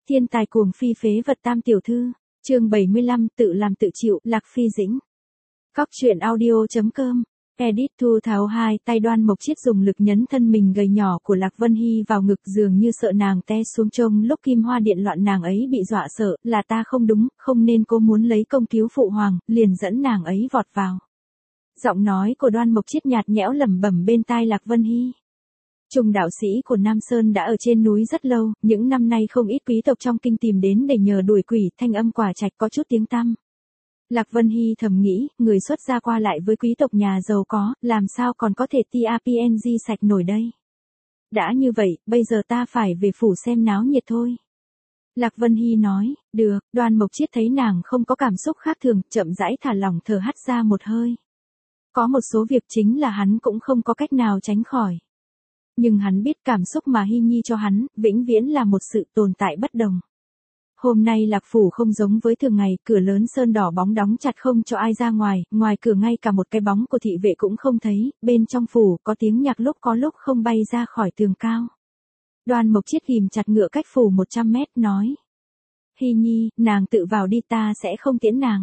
Thiên tài cuồng phi phế vật tam tiểu thư. Chương 75, tự làm tự chịu, Lạc Phi Dĩnh. Cóc truyện audio.com. Edit Thu Tháo hai tay Đoan Mộc Chiết dùng lực nhấn thân mình gầy nhỏ của Lạc Vân Hy vào ngực, dường như sợ nàng té xuống. Trông lúc kim hoa điện loạn nàng ấy bị dọa sợ, là ta không đúng, không nên cố muốn lấy công cứu phụ hoàng, liền dẫn nàng ấy vọt vào. Giọng nói của Đoan Mộc Chiết nhạt nhẽo lẩm bẩm bên tai Lạc Vân Hy. Trung đạo sĩ của Nam Sơn đã ở trên núi rất lâu, những năm nay không ít quý tộc trong kinh tìm đến để nhờ đuổi quỷ, thanh âm quả trạch có chút tiếng tăm. Lạc Vân Hy thầm nghĩ, người xuất gia qua lại với quý tộc nhà giàu có, làm sao còn có thể TRPNG sạch nổi đây. Đã như vậy, bây giờ ta phải về phủ xem náo nhiệt thôi. Lạc Vân Hy nói, được. Đoan Mộc Chiết thấy nàng không có cảm xúc khác thường, chậm rãi thả lỏng thở hắt ra một hơi. Có một số việc chính là hắn cũng không có cách nào tránh khỏi. Nhưng hắn biết cảm xúc mà Hy Nhi cho hắn, vĩnh viễn là một sự tồn tại bất đồng. Hôm nay Lạc Phủ không giống với thường ngày, cửa lớn sơn đỏ bóng đóng chặt không cho ai ra ngoài, ngoài cửa ngay cả một cái bóng của thị vệ cũng không thấy, bên trong phủ có tiếng nhạc lúc có lúc không bay ra khỏi tường cao. Đoan Mộc Chiết ghim chặt ngựa cách phủ 100 mét, nói. Hy Nhi, nàng tự vào đi, ta sẽ không tiễn nàng.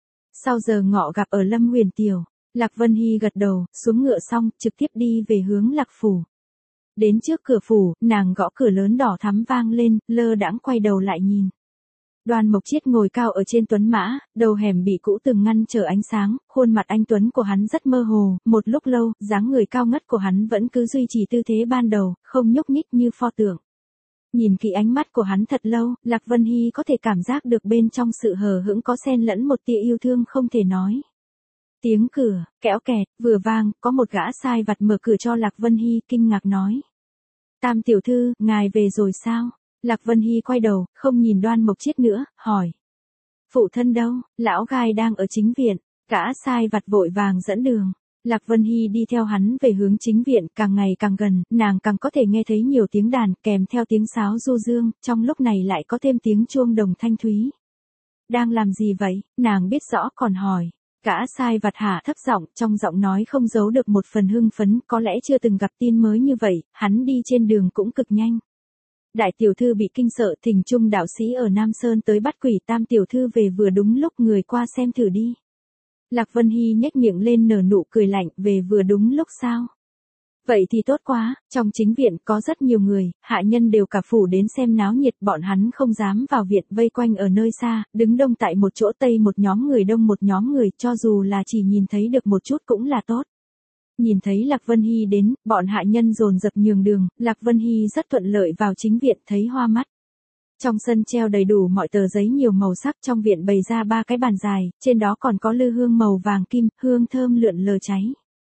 Sau giờ ngọ gặp ở Lâm Huyền Tiểu, Lạc Vân Hy gật đầu, xuống ngựa xong, trực tiếp đi về hướng Lạc Phủ. Đến trước cửa phủ, nàng gõ cửa lớn đỏ thắm vang lên, lơ đãng quay đầu lại nhìn. Đoan Mộc Chiết ngồi cao ở trên tuấn mã, đầu hẻm bị cũ từng ngăn trở ánh sáng, khuôn mặt anh tuấn của hắn rất mơ hồ, một lúc lâu, dáng người cao ngất của hắn vẫn cứ duy trì tư thế ban đầu, không nhúc nhích như pho tượng. Nhìn kỹ ánh mắt của hắn thật lâu, Lạc Vân Hy có thể cảm giác được bên trong sự hờ hững có xen lẫn một tia yêu thương không thể nói. Tiếng cửa, kẽo kẹt, vừa vang, có một gã sai vặt mở cửa cho Lạc Vân Hy, kinh ngạc nói. Tam tiểu thư, ngài về rồi sao? Lạc Vân Hy quay đầu, không nhìn Đoan Mộc Chiết nữa, hỏi. Phụ thân đâu? Lão gai đang ở chính viện. Gã sai vặt vội vàng dẫn đường. Lạc Vân Hy đi theo hắn về hướng chính viện, càng ngày càng gần, nàng càng có thể nghe thấy nhiều tiếng đàn, kèm theo tiếng sáo du dương, trong lúc này lại có thêm tiếng chuông đồng thanh thúy. Đang làm gì vậy? Nàng biết rõ còn hỏi. Gã sai vặt hạ thấp giọng, trong giọng nói không giấu được một phần hưng phấn, có lẽ chưa từng gặp tin mới như vậy, hắn đi trên đường cũng cực nhanh. Đại tiểu thư bị kinh sợ, thỉnh Trung đạo sĩ ở Nam Sơn tới bắt quỷ, tam tiểu thư về vừa đúng lúc, người qua xem thử đi. Lạc Vân Hy nhếch miệng lên nở nụ cười lạnh, về vừa đúng lúc sao? Vậy thì tốt quá, trong chính viện có rất nhiều người, hạ nhân đều cả phủ đến xem náo nhiệt, bọn hắn không dám vào viện, vây quanh ở nơi xa, đứng đông tại một chỗ, tây một nhóm người đông một nhóm người, cho dù là chỉ nhìn thấy được một chút cũng là tốt. Nhìn thấy Lạc Vân Hy đến, bọn hạ nhân dồn dập nhường đường, Lạc Vân Hy rất thuận lợi vào chính viện, thấy hoa mắt. Trong sân treo đầy đủ mọi tờ giấy nhiều màu sắc, trong viện bày ra 3 cái bàn dài, trên đó còn có lư hương màu vàng kim, hương thơm lượn lờ cháy.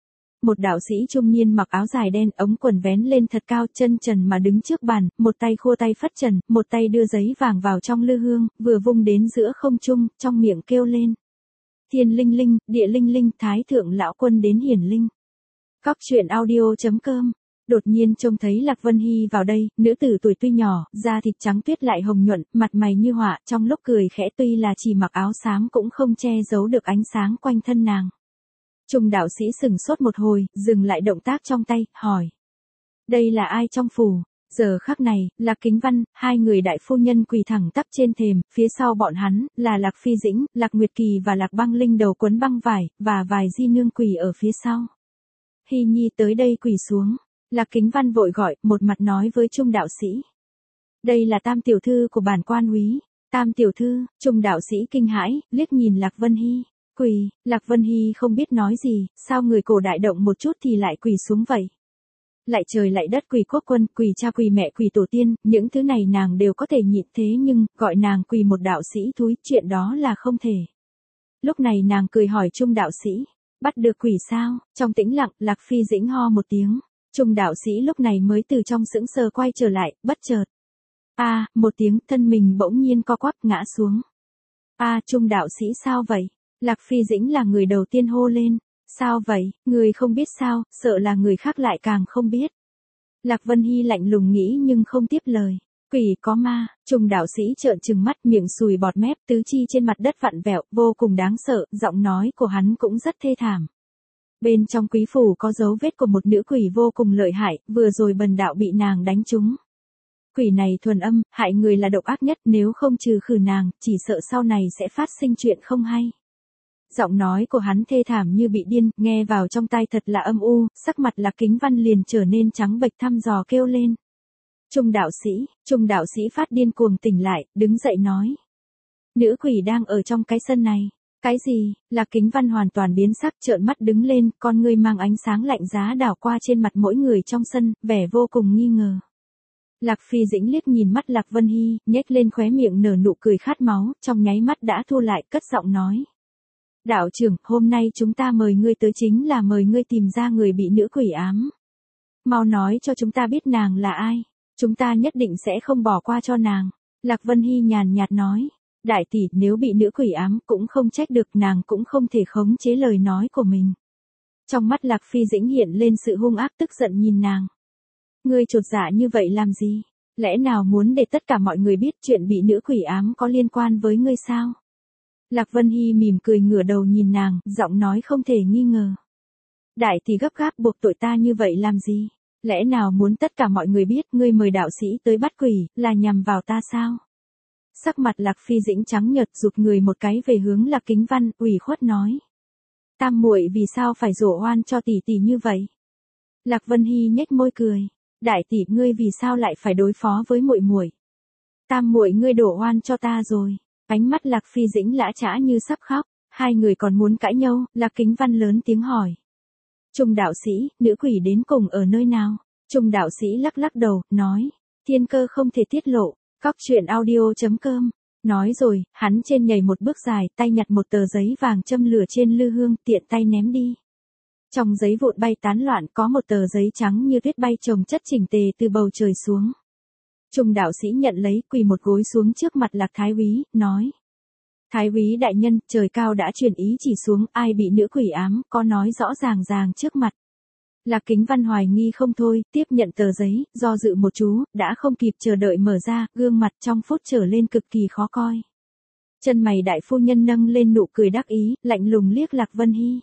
Một đạo sĩ trung niên mặc áo dài đen, ống quần vén lên thật cao, chân trần mà đứng trước bàn, một tay khua tay phất trần, một tay đưa giấy vàng vào trong lư hương, vừa vung đến giữa không trung, trong miệng kêu lên. Thiên linh linh, địa linh linh, thái thượng lão quân đến hiển linh. Cóc truyện audio.com. Đột nhiên trông thấy Lạc Vân Hy vào đây, nữ tử tuổi tuy nhỏ, da thịt trắng tuyết lại hồng nhuận, mặt mày như họa, trong lúc cười khẽ tuy là chỉ mặc áo xám cũng không che giấu được ánh sáng quanh thân nàng. Trung đạo sĩ sừng sốt một hồi, dừng lại động tác trong tay, hỏi. Đây là ai trong phủ? Giờ khắc này, Lạc Kính Văn, hai người đại phu nhân quỳ thẳng tắp trên thềm, phía sau bọn hắn, là Lạc Phi Dĩnh, Lạc Nguyệt Kỳ và Lạc Băng Linh đầu quấn băng vải, và vài di nương quỳ ở phía sau. Hy Nhi tới đây quỳ xuống. Lạc Kính Văn vội gọi, một mặt nói với Trung đạo sĩ. Đây là tam tiểu thư của bản quan úy. Tam tiểu thư, Trung đạo sĩ kinh hãi, liếc nhìn Lạc Vân Hy. Quỳ, Lạc Vân Hy không biết nói gì, sao người cổ đại động một chút thì lại quỳ xuống vậy. Lại trời lại đất, quỳ quốc quân, quỳ cha, quỳ mẹ, quỳ tổ tiên, những thứ này nàng đều có thể nhịn, thế nhưng, gọi nàng quỳ một đạo sĩ thúi, chuyện đó là không thể. Lúc này nàng cười hỏi Trung đạo sĩ. Bắt được quỷ sao? Trong tĩnh lặng, Lạc Phi Dĩnh ho một tiếng. Trung đạo sĩ lúc này mới từ trong sững sờ quay trở lại, bất chợt. Một tiếng, thân mình bỗng nhiên co quắp ngã xuống. Trung đạo sĩ sao vậy? Lạc Phi Dĩnh là người đầu tiên hô lên. Sao vậy? Người không biết sao, sợ là người khác lại càng không biết. Lạc Vân Hy lạnh lùng nghĩ nhưng không tiếp lời. Quỷ có ma, Trung đạo sĩ trợn trừng mắt, miệng sùi bọt mép, tứ chi trên mặt đất vặn vẹo, vô cùng đáng sợ, giọng nói của hắn cũng rất thê thảm. Bên trong quý phủ có dấu vết của một nữ quỷ vô cùng lợi hại, vừa rồi bần đạo bị nàng đánh trúng. Quỷ này thuần âm, hại người là độc ác nhất, nếu không trừ khử nàng, chỉ sợ sau này sẽ phát sinh chuyện không hay. Giọng nói của hắn thê thảm như bị điên, nghe vào trong tai thật là âm u, sắc mặt Lạc Kính Văn liền trở nên trắng bệch thăm dò kêu lên. Trung đạo sĩ phát điên cuồng tỉnh lại, đứng dậy nói. Nữ quỷ đang ở trong cái sân này. Cái gì? Lạc Kính Văn hoàn toàn biến sắc, trợn mắt đứng lên, con ngươi mang ánh sáng lạnh giá đảo qua trên mặt mỗi người trong sân, vẻ vô cùng nghi ngờ. Lạc Phi Dĩnh liếc nhìn mắt Lạc Vân Hy, nhếch lên khóe miệng nở nụ cười khát máu, trong nháy mắt đã thu lại, cất giọng nói. Đạo trưởng, hôm nay chúng ta mời ngươi tới chính là mời ngươi tìm ra người bị nữ quỷ ám. Mau nói cho chúng ta biết nàng là ai, chúng ta nhất định sẽ không bỏ qua cho nàng. Lạc Vân Hy nhàn nhạt nói. Đại tỷ, nếu bị nữ quỷ ám cũng không trách được, nàng cũng không thể khống chế lời nói của mình. Trong mắt Lạc Phi Dĩnh hiện lên sự hung ác, tức giận nhìn nàng. Ngươi chột dạ như vậy làm gì? Lẽ nào muốn để tất cả mọi người biết chuyện bị nữ quỷ ám có liên quan với ngươi sao? Lạc Vân Hy mỉm cười ngửa đầu nhìn nàng, giọng nói không thể nghi ngờ. Đại tỷ gấp gáp buộc tội ta như vậy làm gì? Lẽ nào muốn tất cả mọi người biết ngươi mời đạo sĩ tới bắt quỷ là nhằm vào ta sao? Sắc mặt Lạc Phi Dĩnh trắng nhợt, rụt người một cái về hướng Lạc Kính Văn, ủy khuất nói. Tam muội vì sao phải dỗ oan cho tỷ tỷ như vậy? Lạc Vân Hy nhếch môi cười. Đại tỷ, ngươi vì sao lại phải đối phó với muội muội? Tam muội ngươi đổ oan cho ta rồi. Ánh mắt Lạc Phi Dĩnh lã chã như sắp khóc. Hai người còn muốn cãi nhau, Lạc Kính Văn lớn tiếng hỏi. Trung đạo sĩ, nữ quỷ đến cùng ở nơi nào? Trung đạo sĩ lắc lắc đầu, nói. Thiên cơ không thể tiết lộ. Cóc truyện audio.com. Nói rồi, hắn trên nhảy một bước dài, tay nhặt một tờ giấy vàng châm lửa trên lư hương, tiện tay ném đi. Trong giấy vụn bay tán loạn, có một tờ giấy trắng như tuyết bay chồng chất chỉnh tề từ bầu trời xuống. Trung đạo sĩ nhận lấy, quỳ một gối xuống trước mặt Lạc Thái úy, nói. Thái úy đại nhân, trời cao đã truyền ý chỉ xuống, ai bị nữ quỷ ám, có nói rõ ràng trước mặt. Lạc Kính Văn hoài nghi không thôi, tiếp nhận tờ giấy, do dự một chú, đã không kịp chờ đợi mở ra, gương mặt trong phút trở lên cực kỳ khó coi. Chân mày đại phu nhân nâng lên nụ cười đắc ý, lạnh lùng liếc Lạc Vân Hy.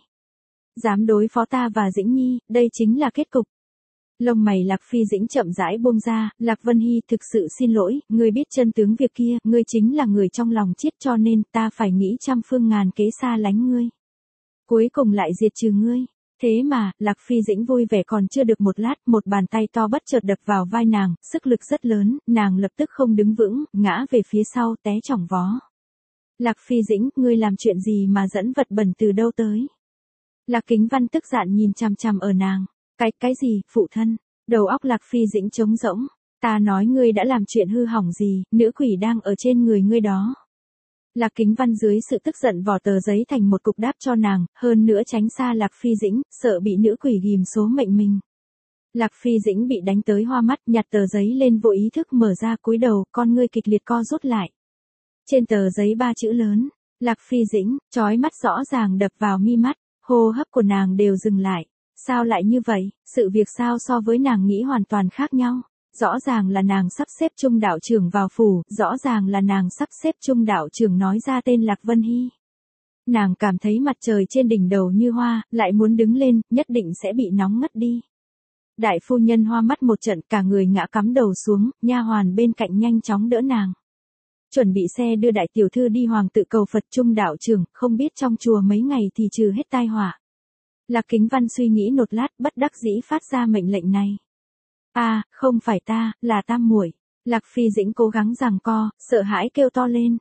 Dám đối phó ta và Dĩnh Nhi, đây chính là kết cục. Lông mày Lạc Phi Dĩnh chậm rãi buông ra, Lạc Vân Hy thực sự xin lỗi, ngươi biết chân tướng việc kia, ngươi chính là người trong lòng chiết cho nên ta phải nghĩ trăm phương ngàn kế xa lánh ngươi. Cuối cùng lại diệt trừ ngươi. Thế mà, Lạc Phi Dĩnh vui vẻ còn chưa được một lát, một bàn tay to bất chợt đập vào vai nàng, sức lực rất lớn, nàng lập tức không đứng vững, ngã về phía sau, té chỏng vó. Lạc Phi Dĩnh, ngươi làm chuyện gì mà dẫn vật bẩn từ đâu tới? Lạc Kính Văn tức giận nhìn chằm chằm ở nàng. Cái gì, phụ thân? Đầu óc Lạc Phi Dĩnh trống rỗng. Ta nói ngươi đã làm chuyện hư hỏng gì, nữ quỷ đang ở trên người ngươi đó. Lạc Kính Văn dưới sự tức giận vò tờ giấy thành một cục đáp cho nàng, hơn nữa tránh xa Lạc Phi Dĩnh, sợ bị nữ quỷ ghim số mệnh mình. Lạc Phi Dĩnh bị đánh tới hoa mắt, nhặt tờ giấy lên vô ý thức mở ra cúi đầu, con ngươi kịch liệt co rút lại. Trên tờ giấy 3 chữ lớn, Lạc Phi Dĩnh, chói mắt rõ ràng đập vào mi mắt, hô hấp của nàng đều dừng lại. Sao lại như vậy, sự việc sao so với nàng nghĩ hoàn toàn khác nhau. Rõ ràng là nàng sắp xếp Trung đạo trưởng vào phủ, rõ ràng là nàng sắp xếp Trung đạo trưởng nói ra tên Lạc Vân Hy. Nàng cảm thấy mặt trời trên đỉnh đầu như hoa, lại muốn đứng lên, nhất định sẽ bị nóng ngất đi. Đại phu nhân hoa mắt một trận, cả người ngã cắm đầu xuống, nha hoàn bên cạnh nhanh chóng đỡ nàng. Chuẩn bị xe đưa đại tiểu thư đi hoàng tự cầu Phật. Trung đạo trưởng, không biết trong chùa mấy ngày thì trừ hết tai họa. Lạc Kính Văn suy nghĩ một lát, bất đắc dĩ phát ra mệnh lệnh này. Không phải ta, là Tam muội. Lạc Phi Dĩnh cố gắng giằng co, sợ hãi kêu to lên.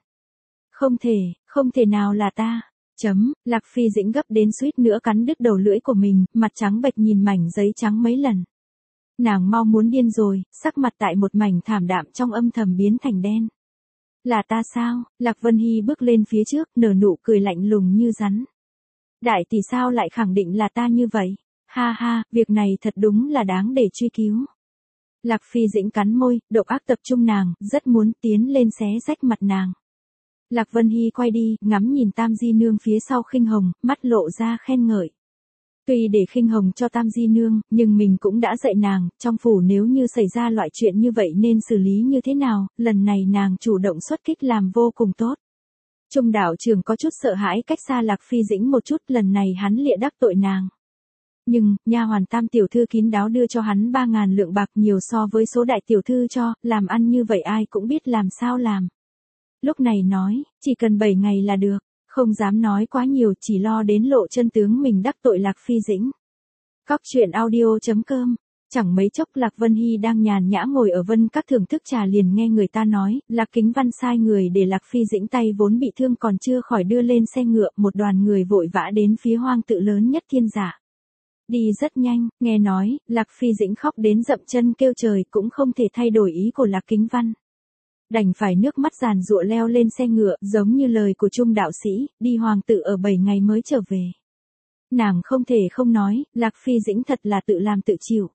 Không thể nào là ta. Lạc Phi Dĩnh gấp đến suýt nữa cắn đứt đầu lưỡi của mình, mặt trắng bệch nhìn mảnh giấy trắng mấy lần. Nàng mau muốn điên rồi, sắc mặt tại một mảnh thảm đạm trong âm thầm biến thành đen. Là ta sao? Lạc Vân Hy bước lên phía trước, nở nụ cười lạnh lùng như rắn. Đại tỷ sao lại khẳng định là ta như vậy? Ha, việc này thật đúng là đáng để truy cứu. Lạc Phi Dĩnh cắn môi, độc ác tập trung nàng, rất muốn tiến lên xé rách mặt nàng. Lạc Vân Hy quay đi, ngắm nhìn Tam Di Nương phía sau Khinh Hồng, mắt lộ ra khen ngợi. Tuy để Khinh Hồng cho Tam Di Nương, nhưng mình cũng đã dạy nàng, trong phủ nếu như xảy ra loại chuyện như vậy nên xử lý như thế nào, lần này nàng chủ động xuất kích làm vô cùng tốt. Trung đạo trưởng có chút sợ hãi cách xa Lạc Phi Dĩnh một chút, lần này hắn lịa đắc tội nàng. Nhưng, nha hoàn Tam tiểu thư kín đáo đưa cho hắn 3.000 lượng bạc, nhiều so với số đại tiểu thư cho, làm ăn như vậy ai cũng biết làm sao làm. Lúc này nói, chỉ cần 7 ngày là được, không dám nói quá nhiều, chỉ lo đến lộ chân tướng mình đắc tội Lạc Phi Dĩnh. Cóc truyện audio.com. Chẳng mấy chốc Lạc Vân Hy đang nhàn nhã ngồi ở Vân Các thưởng thức trà liền nghe người ta nói, Lạc Kính Văn sai người để Lạc Phi Dĩnh tay vốn bị thương còn chưa khỏi đưa lên xe ngựa, một đoàn người vội vã đến phía hoang tự lớn nhất thiên giả. Đi rất nhanh, nghe nói, Lạc Phi Dĩnh khóc đến dậm chân kêu trời cũng không thể thay đổi ý của Lạc Kính Văn. Đành phải nước mắt giàn giụa leo lên xe ngựa, giống như lời của Trung đạo sĩ, đi hoàng tự ở 7 ngày mới trở về. Nàng không thể không nói, Lạc Phi Dĩnh thật là tự làm tự chịu.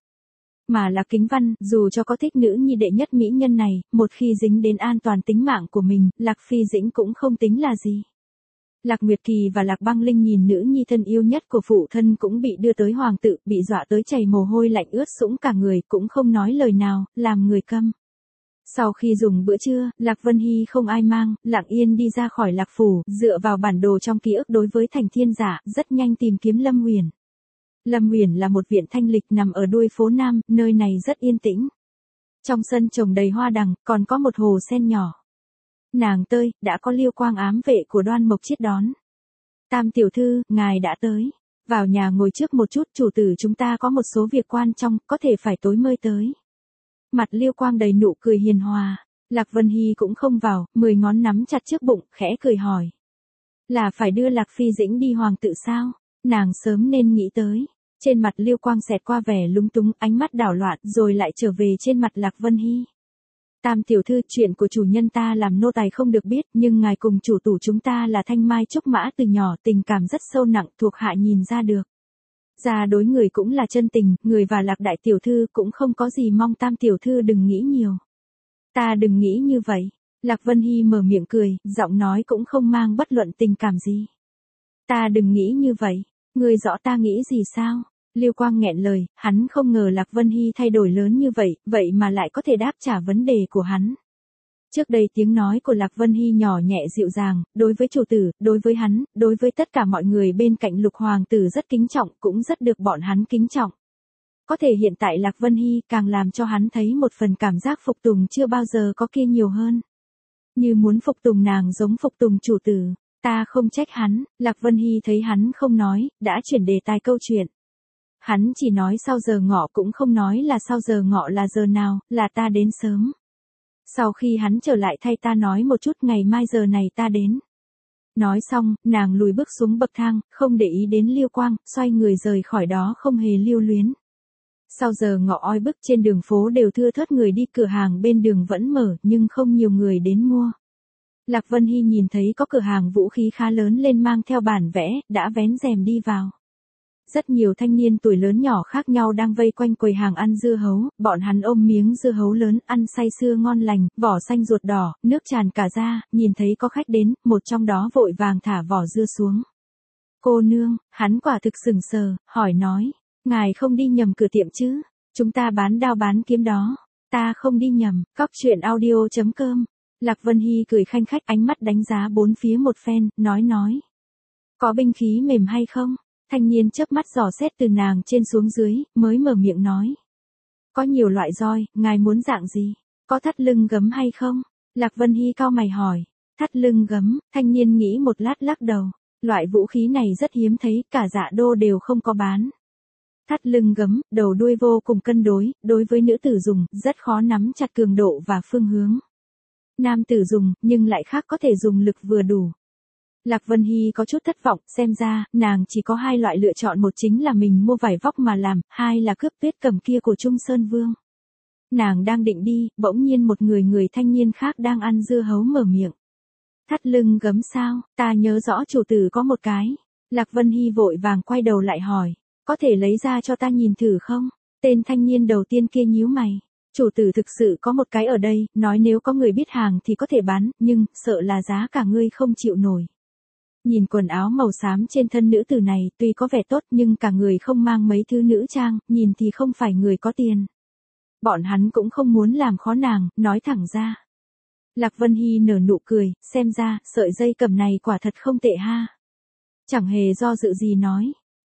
Mà Lạc Kính Văn, dù cho có thích nữ nhi đệ nhất mỹ nhân này, một khi dính đến an toàn tính mạng của mình, Lạc Phi Dĩnh cũng không tính là gì. Lạc Nguyệt Kỳ và Lạc Băng Linh nhìn nữ nhi thân yêu nhất của phụ thân cũng bị đưa tới hoàng tự, bị dọa tới chảy mồ hôi lạnh ướt sũng cả người, cũng không nói lời nào, làm người câm. Sau khi dùng bữa trưa, Lạc Vân Hy không ai mang, lặng yên đi ra khỏi Lạc Phủ, dựa vào bản đồ trong ký ức đối với thành thiên giả, rất nhanh tìm kiếm Lâm Huyền. Lâm Huyền là một viện thanh lịch nằm ở đuôi phố Nam, nơi này rất yên tĩnh. Trong sân trồng đầy hoa đằng, còn có một hồ sen nhỏ. Nàng tới, đã có Liêu Quang ám vệ của Đoan Mộc Chiết đón. Tam tiểu thư, ngài đã tới. Vào nhà ngồi trước một chút, chủ tử chúng ta có một số việc quan trọng, có thể phải tối mới tới. Mặt Liêu Quang đầy nụ cười hiền hòa. Lạc Vân Hy cũng không vào, 10 ngón nắm chặt trước bụng, khẽ cười hỏi. Là phải đưa Lạc Phi Dĩnh đi hoàng tự sao? Nàng sớm nên nghĩ tới. Trên mặt Liêu Quang xẹt qua vẻ lúng túng, ánh mắt đảo loạn, rồi lại trở về trên mặt Lạc Vân Hy. Tam tiểu thư, chuyện của chủ nhân ta làm nô tài không được biết, nhưng ngài cùng chủ tủ chúng ta là thanh mai trúc mã từ nhỏ, tình cảm rất sâu nặng, thuộc hạ nhìn ra được. Ra đối người cũng là chân tình, người và Lạc đại tiểu thư cũng không có gì, mong Tam tiểu thư đừng nghĩ nhiều. Ta đừng nghĩ như vậy. Lạc Vân Hy mở miệng cười, giọng nói cũng không mang bất luận tình cảm gì. Ta đừng nghĩ như vậy. Ngươi rõ ta nghĩ gì sao? Liêu Quang nghẹn lời, hắn không ngờ Lạc Vân Hy thay đổi lớn như vậy, vậy mà lại có thể đáp trả vấn đề của hắn. Trước đây tiếng nói của Lạc Vân Hy nhỏ nhẹ dịu dàng, đối với chủ tử, đối với hắn, đối với tất cả mọi người bên cạnh Lục hoàng tử rất kính trọng, cũng rất được bọn hắn kính trọng. Có thể hiện tại Lạc Vân Hy càng làm cho hắn thấy một phần cảm giác phục tùng chưa bao giờ có kia nhiều hơn. Như muốn phục tùng nàng giống phục tùng chủ tử. Ta không trách hắn, Lạc Vân Hy thấy hắn không nói, đã chuyển đề tài câu chuyện. Hắn chỉ nói sau giờ ngọ, cũng không nói là sau giờ ngọ là giờ nào, là ta đến sớm. Sau khi hắn trở lại thay ta nói một chút, ngày mai giờ này ta đến. Nói xong, nàng lùi bước xuống bậc thang, không để ý đến Liêu Quang, xoay người rời khỏi đó không hề lưu luyến. Sau giờ ngọ oi bức, trên đường phố đều thưa thớt người đi, cửa hàng bên đường vẫn mở, nhưng không nhiều người đến mua. Lạc Vân Hy nhìn thấy có cửa hàng vũ khí khá lớn lên mang theo bản vẽ, đã vén rèm đi vào. Rất nhiều thanh niên tuổi lớn nhỏ khác nhau đang vây quanh quầy hàng ăn dưa hấu, bọn hắn ôm miếng dưa hấu lớn, ăn say sưa ngon lành, vỏ xanh ruột đỏ, nước tràn cả da, nhìn thấy có khách đến, một trong đó vội vàng thả vỏ dưa xuống. Cô nương, hắn quả thực sững sờ, hỏi nói, ngài không đi nhầm cửa tiệm chứ? Chúng ta bán đao bán kiếm đó. Ta không đi nhầm. Cóc truyện audio.com. Lạc Vân Hy cười khanh khách, ánh mắt đánh giá bốn phía một phen, nói. Có binh khí mềm hay không? Thanh niên chớp mắt dò xét từ nàng trên xuống dưới, mới mở miệng nói. Có nhiều loại roi, ngài muốn dạng gì? Có thắt lưng gấm hay không? Lạc Vân Hy cau mày hỏi. Thắt lưng gấm, thanh niên nghĩ một lát lắc đầu. Loại vũ khí này rất hiếm thấy, cả Dạ Đô đều không có bán. Thắt lưng gấm, đầu đuôi vô cùng cân đối với nữ tử dùng, rất khó nắm chặt cường độ và phương hướng. Nam tử dùng, nhưng lại khác, có thể dùng lực vừa đủ. Lạc Vân Hy có chút thất vọng, xem ra, nàng chỉ có hai loại lựa chọn, một chính là mình mua vải vóc mà làm, hai là cướp tuyết cầm kia của Trung Sơn Vương. Nàng đang định đi, bỗng nhiên một người thanh niên khác đang ăn dưa hấu mở miệng. Thắt lưng gấm sao, ta nhớ rõ chủ tử có một cái. Lạc Vân Hy vội vàng quay đầu lại hỏi, có thể lấy ra cho ta nhìn thử không? Tên thanh niên đầu tiên kia nhíu mày. Chủ tử thực sự có một cái ở đây, nói nếu có người biết hàng thì có thể bán, nhưng, sợ là giá cả ngươi không chịu nổi. Nhìn quần áo màu xám trên thân nữ tử này, tuy có vẻ tốt nhưng cả người không mang mấy thứ nữ trang, nhìn thì không phải người có tiền. Bọn hắn cũng không muốn làm khó nàng, nói thẳng ra. Lạc Vân Hy nở nụ cười, xem ra, sợi dây cầm này quả thật không tệ ha. Chẳng hề do dự gì nói.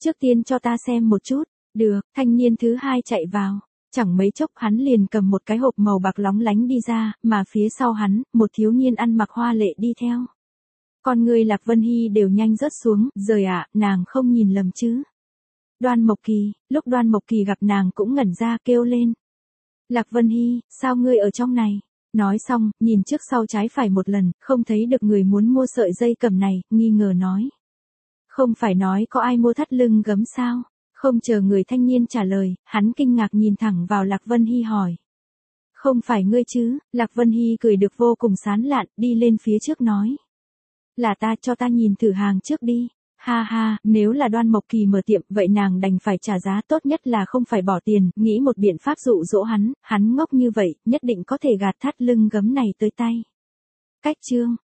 Trước tiên cho ta xem một chút. Được, thanh niên thứ hai chạy vào. Chẳng mấy chốc hắn liền cầm một cái hộp màu bạc lóng lánh đi ra, mà phía sau hắn, một thiếu niên ăn mặc hoa lệ đi theo. Con người Lạc Vân Hy đều nhanh rớt xuống, rời ạ, nàng không nhìn lầm chứ. Đoan Mộc Kỳ, lúc Đoan Mộc Kỳ gặp nàng cũng ngẩn ra kêu lên. Lạc Vân Hy, sao ngươi ở trong này? Nói xong, nhìn trước sau trái phải một lần, không thấy được người muốn mua sợi dây cầm này, nghi ngờ nói. Không phải nói có ai mua thắt lưng gấm sao? Không chờ người thanh niên trả lời, hắn kinh ngạc nhìn thẳng vào Lạc Vân Hy hỏi. Không phải ngươi chứ? Lạc Vân Hy cười được vô cùng sán lạn, đi lên phía trước nói. Là ta, cho ta nhìn thử hàng trước đi. Ha ha, nếu là Đoan Mộc Kỳ mở tiệm, vậy nàng đành phải trả giá, tốt nhất là không phải bỏ tiền, nghĩ một biện pháp dụ dỗ hắn ngốc như vậy, nhất định có thể gạt thắt lưng gấm này tới tay. Cách chương